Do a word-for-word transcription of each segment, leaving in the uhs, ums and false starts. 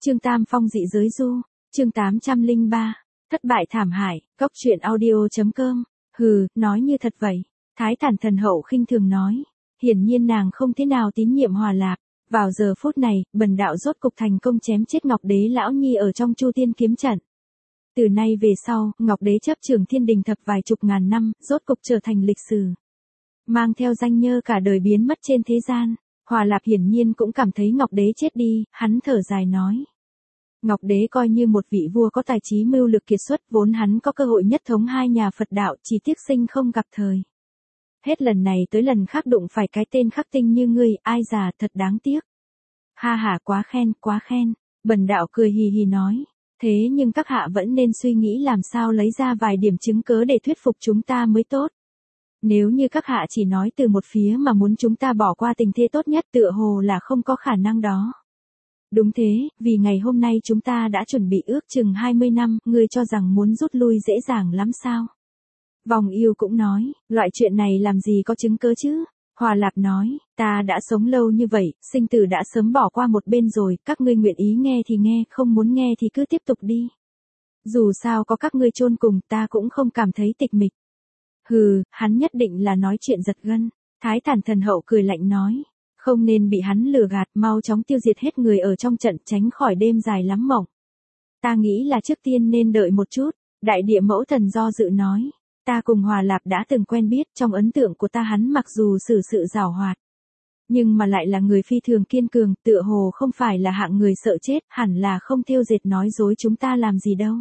Chương Tam Phong dị giới du, chương tám trăm lẻ ba, thất bại thảm hại, góc truyện audio.com, hừ, nói như thật vậy. Thái Thản thần hậu khinh thường nói, hiển nhiên nàng không thế nào tín nhiệm Hòa Lạp. Vào giờ phút này, bần đạo rốt cục thành công chém chết Ngọc Đế lão nhi ở trong Chu Tiên kiếm trận. Từ nay về sau, Ngọc Đế chấp trường thiên đình thập vài chục ngàn năm, rốt cục trở thành lịch sử. Mang theo danh nhơ cả đời biến mất trên thế gian. Hòa Lạp hiển nhiên cũng cảm thấy Ngọc Đế chết đi, hắn thở dài nói. Ngọc Đế coi như một vị vua có tài trí mưu lược kiệt xuất, vốn hắn có cơ hội nhất thống hai nhà Phật đạo, chỉ tiếc sinh không gặp thời. Hết lần này tới lần khác đụng phải cái tên khắc tinh như ngươi, ai già thật đáng tiếc. Ha ha, quá khen, quá khen. Bần đạo cười hì hì nói. Thế nhưng các hạ vẫn nên suy nghĩ làm sao lấy ra vài điểm chứng cớ để thuyết phục chúng ta mới tốt. Nếu như các hạ chỉ nói từ một phía mà muốn chúng ta bỏ qua tình thế tốt nhất, tựa hồ là không có khả năng đó. Đúng thế, vì ngày hôm nay chúng ta đã chuẩn bị ước chừng hai mươi năm, ngươi cho rằng muốn rút lui dễ dàng lắm sao? Vòng Yêu cũng nói, loại chuyện này làm gì có chứng cớ chứ? Hòa Lạp nói, ta đã sống lâu như vậy, sinh tử đã sớm bỏ qua một bên rồi, các ngươi nguyện ý nghe thì nghe, không muốn nghe thì cứ tiếp tục đi. Dù sao có các ngươi chôn cùng, ta cũng không cảm thấy tịch mịch. Hừ, hắn nhất định là nói chuyện giật gân. Thái Thản thần hậu cười lạnh nói, không nên bị hắn lừa gạt, mau chóng tiêu diệt hết người ở trong trận, tránh khỏi đêm dài lắm mộng. Ta nghĩ là trước tiên nên đợi một chút. Đại địa mẫu thần do dự nói, ta cùng Hòa Lạp đã từng quen biết, trong ấn tượng của ta hắn mặc dù xử sự giảo hoạt, nhưng mà lại là người phi thường kiên cường, tựa hồ không phải là hạng người sợ chết, hẳn là không thêu dệt nói dối chúng ta làm gì đâu.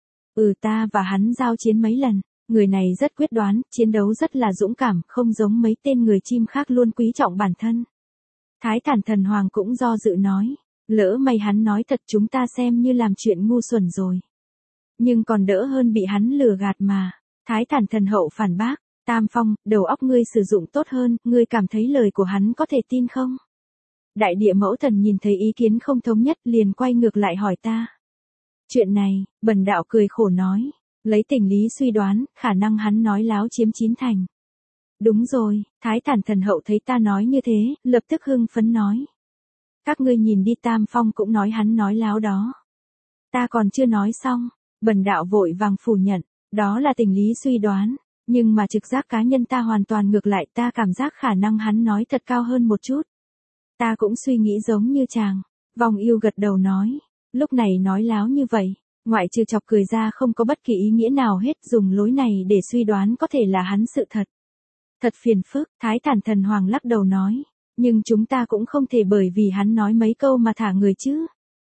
Ừ, ta và hắn giao chiến mấy lần. Người này rất quyết đoán, chiến đấu rất là dũng cảm, không giống mấy tên người chim khác luôn quý trọng bản thân. Thái Thản thần hoàng cũng do dự nói, lỡ may hắn nói thật chúng ta xem như làm chuyện ngu xuẩn rồi. Nhưng còn đỡ hơn bị hắn lừa gạt mà. Thái Thản thần hậu phản bác, Tam Phong, đầu óc ngươi sử dụng tốt hơn, ngươi cảm thấy lời của hắn có thể tin không? Đại địa mẫu thần nhìn thấy ý kiến không thống nhất liền quay ngược lại hỏi ta. Chuyện này, bần đạo cười khổ nói. Lấy tình lý suy đoán, khả năng hắn nói láo chiếm chín thành. Đúng rồi, Thái Thản thần hậu thấy ta nói như thế, lập tức hưng phấn nói. Các ngươi nhìn đi, Tam Phong cũng nói hắn nói láo đó. Ta còn chưa nói xong, bần đạo vội vàng phủ nhận, đó là tình lý suy đoán, nhưng mà trực giác cá nhân ta hoàn toàn ngược lại, ta cảm giác khả năng hắn nói thật cao hơn một chút. Ta cũng suy nghĩ giống như chàng. Vòng Yêu gật đầu nói, lúc này nói láo như vậy. Ngoại trừ chọc cười ra không có bất kỳ ý nghĩa nào hết, dùng lối này để suy đoán có thể là hắn sự thật. Thật phiền phức, Thái Thản thần hoàng lắc đầu nói, nhưng chúng ta cũng không thể bởi vì hắn nói mấy câu mà thả người chứ.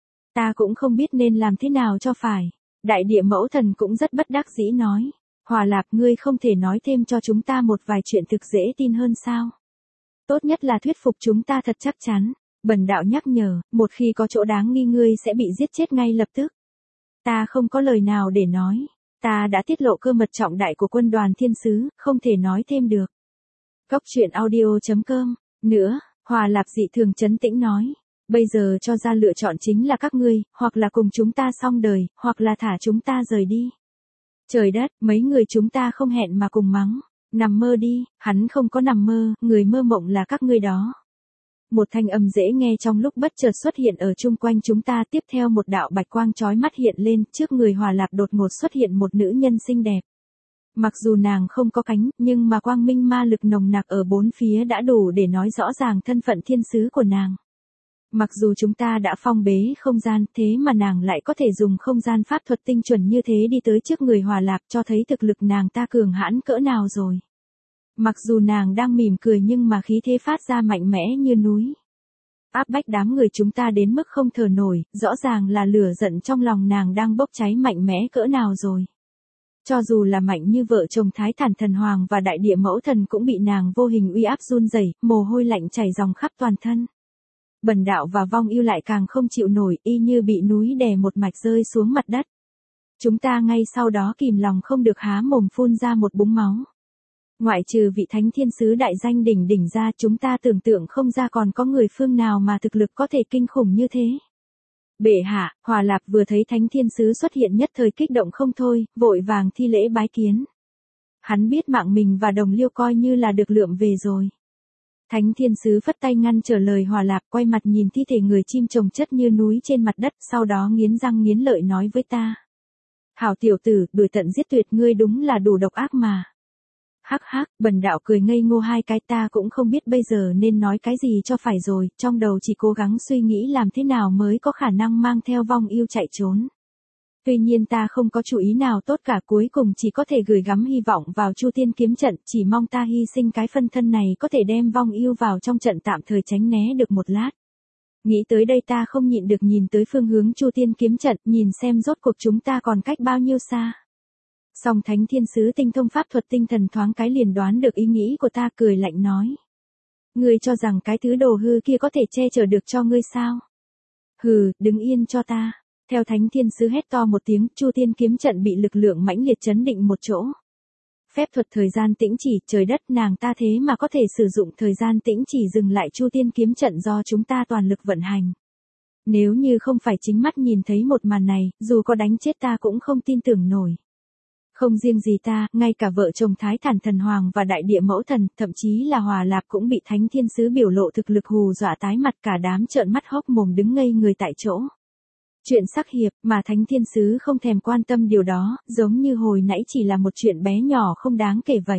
Ta cũng không biết nên làm thế nào cho phải. Đại địa mẫu thần cũng rất bất đắc dĩ nói, Hòa Lạp, ngươi không thể nói thêm cho chúng ta một vài chuyện thực dễ tin hơn sao? Tốt nhất là thuyết phục chúng ta thật chắc chắn. Bần đạo nhắc nhở, một khi có chỗ đáng nghi ngươi sẽ bị giết chết ngay lập tức. Ta không có lời nào để nói, ta đã tiết lộ cơ mật trọng đại của quân đoàn thiên sứ, không thể nói thêm được. Góc truyện audio.com, nữa, Hòa Lạp dị thường trấn tĩnh nói, bây giờ cho ra lựa chọn chính là các ngươi, hoặc là cùng chúng ta xong đời, hoặc là thả chúng ta rời đi. Trời đất, mấy người chúng ta không hẹn mà cùng mắng, nằm mơ đi, hắn không có nằm mơ, người mơ mộng là các ngươi đó. Một thanh âm dễ nghe trong lúc bất chợt xuất hiện ở chung quanh chúng ta, tiếp theo một đạo bạch quang chói mắt hiện lên, trước người Hòa Lạp đột ngột xuất hiện một nữ nhân xinh đẹp. Mặc dù nàng không có cánh, nhưng mà quang minh ma lực nồng nặc ở bốn phía đã đủ để nói rõ ràng thân phận thiên sứ của nàng. Mặc dù chúng ta đã phong bế không gian, thế mà nàng lại có thể dùng không gian pháp thuật tinh chuẩn như thế đi tới trước người Hòa Lạp, cho thấy thực lực nàng ta cường hãn cỡ nào rồi. Mặc dù nàng đang mỉm cười nhưng mà khí thế phát ra mạnh mẽ như núi. Áp bách đám người chúng ta đến mức không thở nổi, rõ ràng là lửa giận trong lòng nàng đang bốc cháy mạnh mẽ cỡ nào rồi. Cho dù là mạnh như vợ chồng Thái Thản thần hoàng và đại địa mẫu thần cũng bị nàng vô hình uy áp run rẩy, mồ hôi lạnh chảy ròng khắp toàn thân. Bần đạo và Vong Yêu lại càng không chịu nổi, y như bị núi đè một mạch rơi xuống mặt đất. Chúng ta ngay sau đó kìm lòng không được há mồm phun ra một búng máu. Ngoại trừ vị thánh thiên sứ đại danh đỉnh đỉnh ra, chúng ta tưởng tượng không ra còn có người phương nào mà thực lực có thể kinh khủng như thế. Bệ hạ, Hòa Lạp vừa thấy thánh thiên sứ xuất hiện nhất thời kích động không thôi, vội vàng thi lễ bái kiến. Hắn biết mạng mình và đồng liêu coi như là được lượm về rồi. Thánh thiên sứ phất tay ngăn trở lời Hòa Lạp, quay mặt nhìn thi thể người chim chồng chất như núi trên mặt đất, sau đó nghiến răng nghiến lợi nói với ta. Hảo tiểu tử, đuổi tận giết tuyệt, ngươi đúng là đủ độc ác mà. Hắc hắc, bần đạo cười ngây ngô hai cái, ta cũng không biết bây giờ nên nói cái gì cho phải rồi, trong đầu chỉ cố gắng suy nghĩ làm thế nào mới có khả năng mang theo vong yêu chạy trốn. Tuy nhiên ta không có chủ ý nào tốt cả, cuối cùng chỉ có thể gửi gắm hy vọng vào Chu Tiên kiếm trận, chỉ mong ta hy sinh cái phân thân này có thể đem vong yêu vào trong trận tạm thời tránh né được một lát. Nghĩ tới đây ta không nhịn được nhìn tới phương hướng Chu Tiên kiếm trận, nhìn xem rốt cuộc chúng ta còn cách bao nhiêu xa. Song thánh thiên sứ tinh thông pháp thuật tinh thần thoáng cái liền đoán được ý nghĩ của ta, cười lạnh nói. Ngươi cho rằng cái thứ đồ hư kia có thể che chở được cho ngươi sao? Hừ, đứng yên cho ta. Theo thánh thiên sứ hét to một tiếng, Chu Tiên kiếm trận bị lực lượng mãnh liệt chấn định một chỗ. Phép thuật thời gian tĩnh chỉ, trời đất, nàng ta thế mà có thể sử dụng thời gian tĩnh chỉ dừng lại Chu Tiên kiếm trận do chúng ta toàn lực vận hành. Nếu như không phải chính mắt nhìn thấy một màn này, dù có đánh chết ta cũng không tin tưởng nổi. Không riêng gì ta, ngay cả vợ chồng Thái Thản Thần Hoàng và Đại Địa Mẫu Thần, thậm chí là Hòa Lạp cũng bị thánh thiên sứ biểu lộ thực lực hù dọa tái mặt, cả đám trợn mắt hốc mồm đứng ngây người tại chỗ. Chuyện sắc hiệp mà thánh thiên sứ không thèm quan tâm điều đó, giống như hồi nãy chỉ là một chuyện bé nhỏ không đáng kể vậy.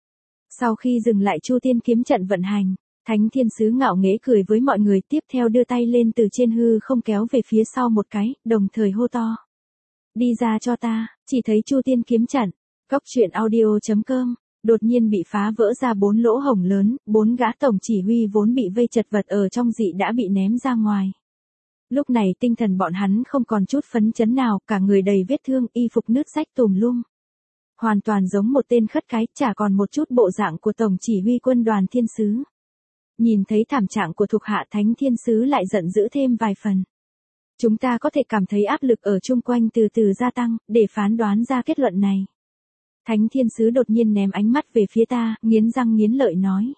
Sau khi dừng lại Chu Tiên kiếm trận vận hành, thánh thiên sứ ngạo nghễ cười với mọi người, tiếp theo đưa tay lên từ trên hư không kéo về phía sau một cái, đồng thời hô to. Đi ra cho ta, chỉ thấy Chu Tiên kiếm trận, Cốc Truyện Audio chấm com, đột nhiên bị phá vỡ ra bốn lỗ hổng lớn, bốn gã tổng chỉ huy vốn bị vây chật vật ở trong dị đã bị ném ra ngoài. Lúc này tinh thần bọn hắn không còn chút phấn chấn nào, cả người đầy vết thương, y phục nứt rách tùm lum. Hoàn toàn giống một tên khất cái, chả còn một chút bộ dạng của tổng chỉ huy quân đoàn thiên sứ. Nhìn thấy thảm trạng của thuộc hạ thánh thiên sứ lại giận dữ thêm vài phần. Chúng ta có thể cảm thấy áp lực ở chung quanh từ từ gia tăng, để phán đoán ra kết luận này. Thánh thiên sứ đột nhiên ném ánh mắt về phía ta, nghiến răng nghiến lợi nói.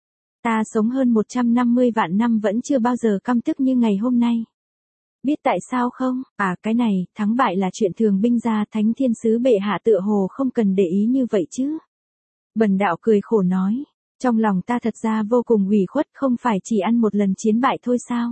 Ta sống hơn một trăm năm mươi vạn năm vẫn chưa bao giờ căm tức như ngày hôm nay. Biết tại sao không? À, cái này, thắng bại là chuyện thường binh ra, thánh thiên sứ bệ hạ tựa hồ không cần để ý như vậy chứ. Bần đạo cười khổ nói, trong lòng ta thật ra vô cùng ủy khuất, không phải chỉ ăn một lần chiến bại thôi sao?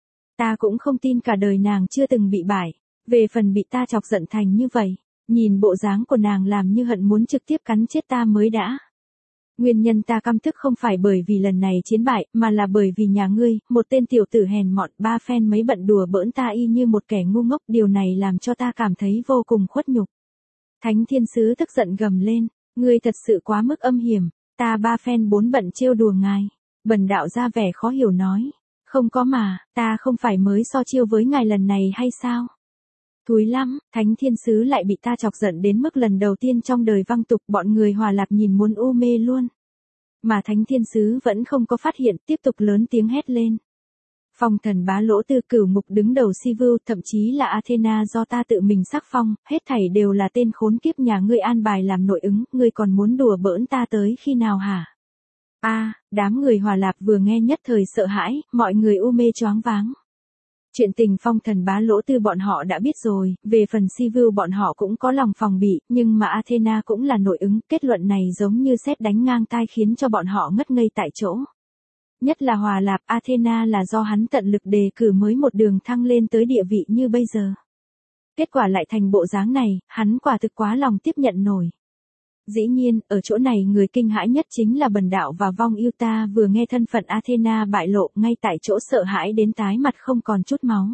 Ta cũng không tin cả đời nàng chưa từng bị bại, về phần bị ta chọc giận thành như vậy, nhìn bộ dáng của nàng làm như hận muốn trực tiếp cắn chết ta mới đã. Nguyên nhân ta căm tức không phải bởi vì lần này chiến bại, mà là bởi vì nhà ngươi, một tên tiểu tử hèn mọn, ba phen mấy bận đùa bỡn ta y như một kẻ ngu ngốc, điều này làm cho ta cảm thấy vô cùng khuất nhục. Thánh thiên sứ tức giận gầm lên, ngươi thật sự quá mức âm hiểm, ta ba phen bốn bận trêu đùa ngài. Bần đạo ra vẻ khó hiểu nói, không có mà, ta không phải mới so chiêu với ngài lần này hay sao? Thúi lắm, thánh thiên sứ lại bị ta chọc giận đến mức lần đầu tiên trong đời văng tục, bọn người Hòa Lạp nhìn muốn u mê luôn. Mà thánh thiên sứ vẫn không có phát hiện, tiếp tục lớn tiếng hét lên. Phong thần bá lỗ tư cửu mục đứng đầu Sivu, thậm chí là Athena do ta tự mình sắc phong, hết thảy đều là tên khốn kiếp nhà ngươi an bài làm nội ứng, ngươi còn muốn đùa bỡn ta tới khi nào hả? A, à, đám người Hòa Lạp vừa nghe nhất thời sợ hãi, mọi người u mê choáng váng. Chuyện tình phong thần bá lỗ tư bọn họ đã biết rồi, về phần Sivu bọn họ cũng có lòng phòng bị, nhưng mà Athena cũng là nội ứng, kết luận này giống như sét đánh ngang tai khiến cho bọn họ ngất ngây tại chỗ. Nhất là Hòa Lạp, Athena là do hắn tận lực đề cử mới một đường thăng lên tới địa vị như bây giờ. Kết quả lại thành bộ dáng này, hắn quả thực quá lòng tiếp nhận nổi. Dĩ nhiên, ở chỗ này người kinh hãi nhất chính là bần đạo và vong yêu, ta vừa nghe thân phận Athena bại lộ, ngay tại chỗ sợ hãi đến tái mặt không còn chút máu.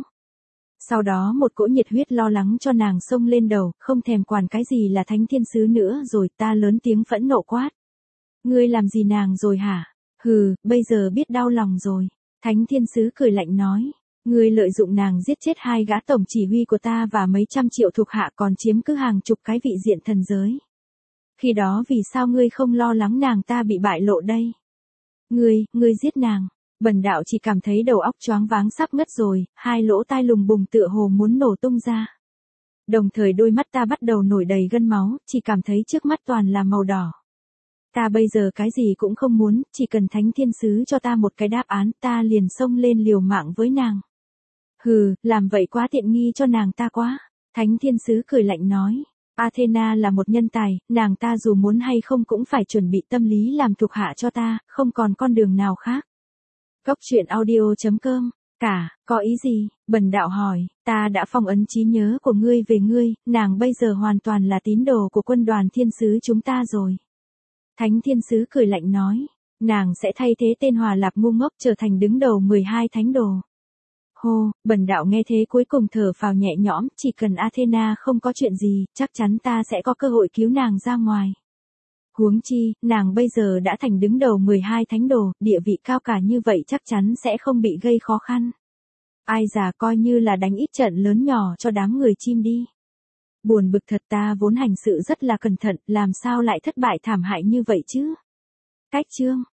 Sau đó một cỗ nhiệt huyết lo lắng cho nàng xông lên đầu, không thèm quản cái gì là thánh thiên sứ nữa rồi, ta lớn tiếng phẫn nộ quát. Ngươi làm gì nàng rồi hả? Hừ, bây giờ biết đau lòng rồi. Thánh thiên sứ cười lạnh nói. Ngươi lợi dụng nàng giết chết hai gã tổng chỉ huy của ta và mấy trăm triệu thuộc hạ, còn chiếm cứ hàng chục cái vị diện thần giới. Khi đó vì sao ngươi không lo lắng nàng ta bị bại lộ đây? Ngươi, ngươi giết nàng. Bần đạo chỉ cảm thấy đầu óc choáng váng sắp ngất rồi, hai lỗ tai lùng bùng tựa hồ muốn nổ tung ra. Đồng thời đôi mắt ta bắt đầu nổi đầy gân máu, chỉ cảm thấy trước mắt toàn là màu đỏ. Ta bây giờ cái gì cũng không muốn, chỉ cần thánh thiên sứ cho ta một cái đáp án, ta liền xông lên liều mạng với nàng. Hừ, làm vậy quá tiện nghi cho nàng ta quá. Thánh thiên sứ cười lạnh nói. Athena là một nhân tài, nàng ta dù muốn hay không cũng phải chuẩn bị tâm lý làm thuộc hạ cho ta, không còn con đường nào khác. Cốc truyện audio chấm com. Cả, có ý gì? Bần đạo hỏi, ta đã phong ấn trí nhớ của ngươi về ngươi, nàng bây giờ hoàn toàn là tín đồ của quân đoàn thiên sứ chúng ta rồi. Thánh thiên sứ cười lạnh nói, nàng sẽ thay thế tên Hòa Lạp ngu ngốc trở thành đứng đầu mười hai thánh đồ. Hô, bần đạo nghe thế cuối cùng thở phào nhẹ nhõm, chỉ cần Athena không có chuyện gì, chắc chắn ta sẽ có cơ hội cứu nàng ra ngoài. Huống chi, nàng bây giờ đã thành đứng đầu mười hai thánh đồ, địa vị cao cả như vậy chắc chắn sẽ không bị gây khó khăn. Ai già coi như là đánh ít trận lớn nhỏ cho đám người chim đi. Buồn bực thật, ta vốn hành sự rất là cẩn thận, làm sao lại thất bại thảm hại như vậy chứ? Cách chương